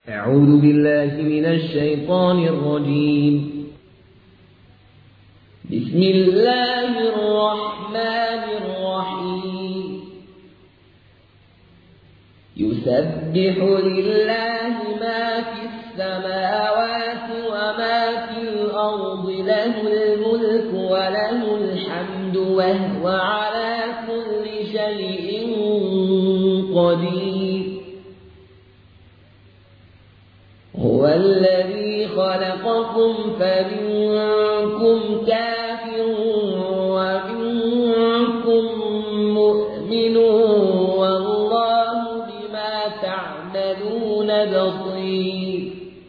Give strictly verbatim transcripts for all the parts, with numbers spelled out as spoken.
أعوذ بالله من الشيطان الرجيم. بسم الله الرحمن الرحيم. يسبح لله ما في السماوات وما في الأرض، له الملك وله الحمد وهو على كل شيء قدير. هو الذي خلقكم فمنكم كافر ومنكم مؤمن، والله بما تعملون بصير.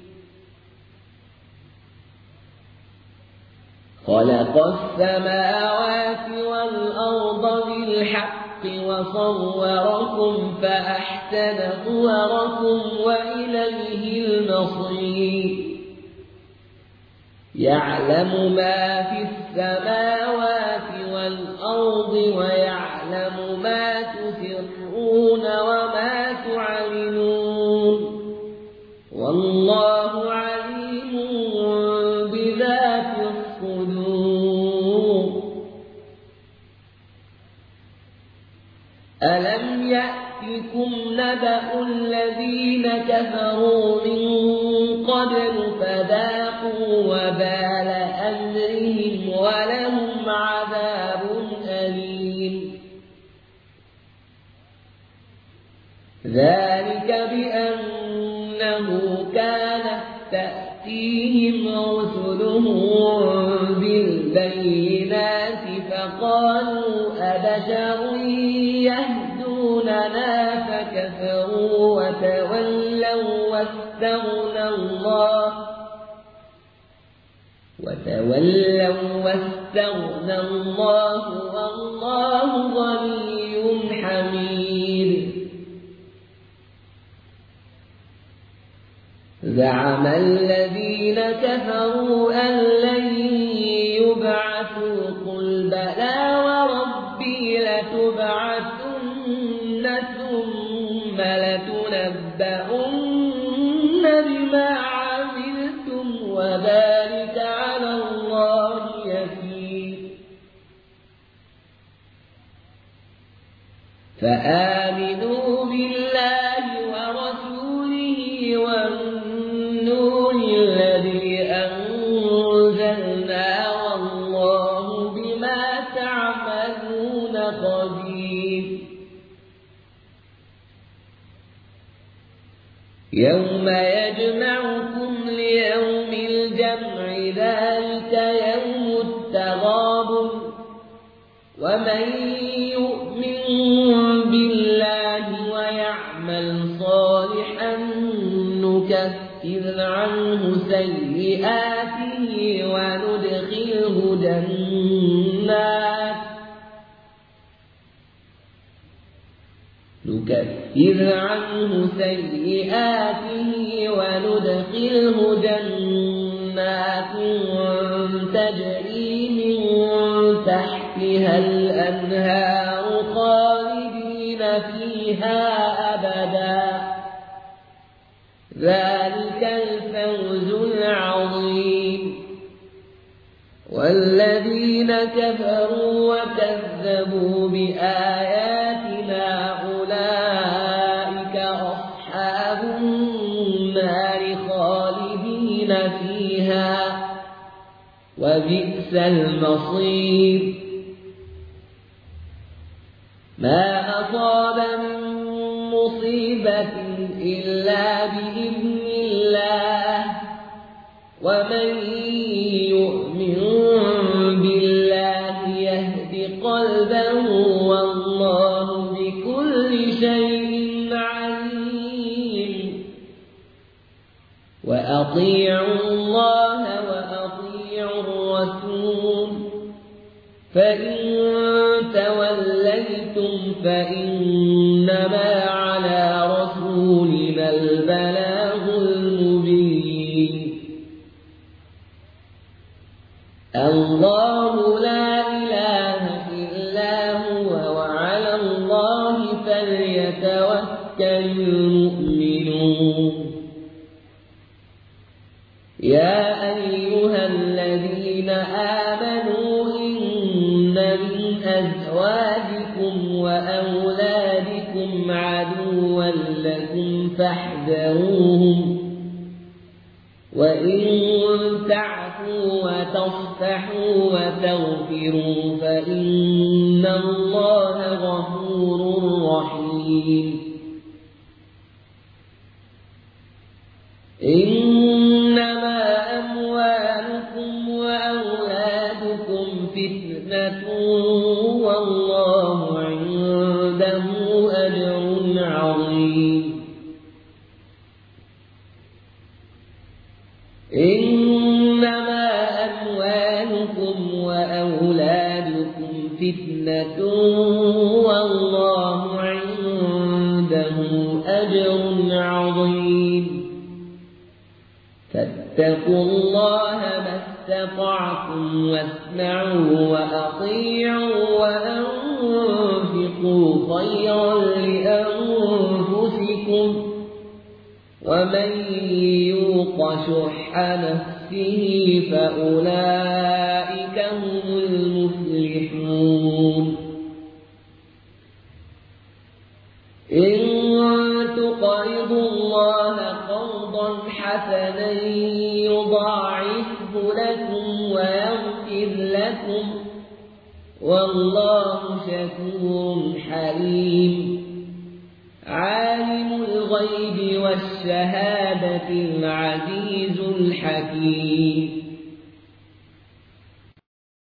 خلق السماوات والأرض بالحق وصوركم فأحسن صوركم وإليه المصير. يعلم ما في السماوات والأرض ويعلم ما تسرون وما تعلنون، والله عليم بذات الصدور. ألم يأتكم نبأ الذين كفروا من قبل فذاقوا وبال أمرهم ولهم عذاب أليم. ذلك بأنه كانت تأتيهم رسلهم بالبينات فقالوا أبشر يهدوننا فكفروا وتولوا واستغنى الله وتولوا واستغنى الله والله غني حميد. زعم الذين كفروا أن لن يبعثوا، قل بلى وربي لتبعثن ثم لتنبؤن بما عملتم وذلك على الله يسير. فآمنوا بالله ورسوله والنور الذي أنزلنا والله بما تعملون خبير. يوم يجمعكم ليوم الجمع ذلك يوم التغابن، ومن يؤمن بالله ويعمل صالحا نكفر عنه سيئاته وندخله جنات نكفر عنه سيئاته وندخله جنات تجري من تحتها الأنهار خالدين فيها أبدا. ذلك الفوز العظيم. والذين كفروا وكذبوا بآياتنا أولئك أصحاب النار خالدين فيها وبئس المصير. ما أصاب من مصيبة إلا بإذن الله، ومن يؤمن بالله يهد قلبه والله بكل شيء عليم. وأطيعوا الله وأطيعوا الرسول، فإن توليتم فإنما على رسولنا البلاغ المبين. الله لا إله إلا هو وعلى الله فليتوكل المؤمنون. يا أيها الذين آمنوا إن من أزواجكم وأولادكم عدوا لكم فاحذروهم وإن تعفوا وتصفحوا وتغفروا فإن الله غفور رحيم. إنما أموالكم وأولادكم فتنة والله عنده أجر عظيم. إنما أموالكم وأولادكم فتنة والله عنده أجر عظيم. فاتقوا الله ما استطعتم واسمعوا وأطيعوا وأنفقوا خيرا لأنفسكم ومن يوق شح نفسه فأولئك هم المفلحون. إن تقرضوا الله قرضا حسنا يضاعفه لكم ويغفر لكم والله شكور حليم. عالم الغيب والشهادة العزيز الحكيم.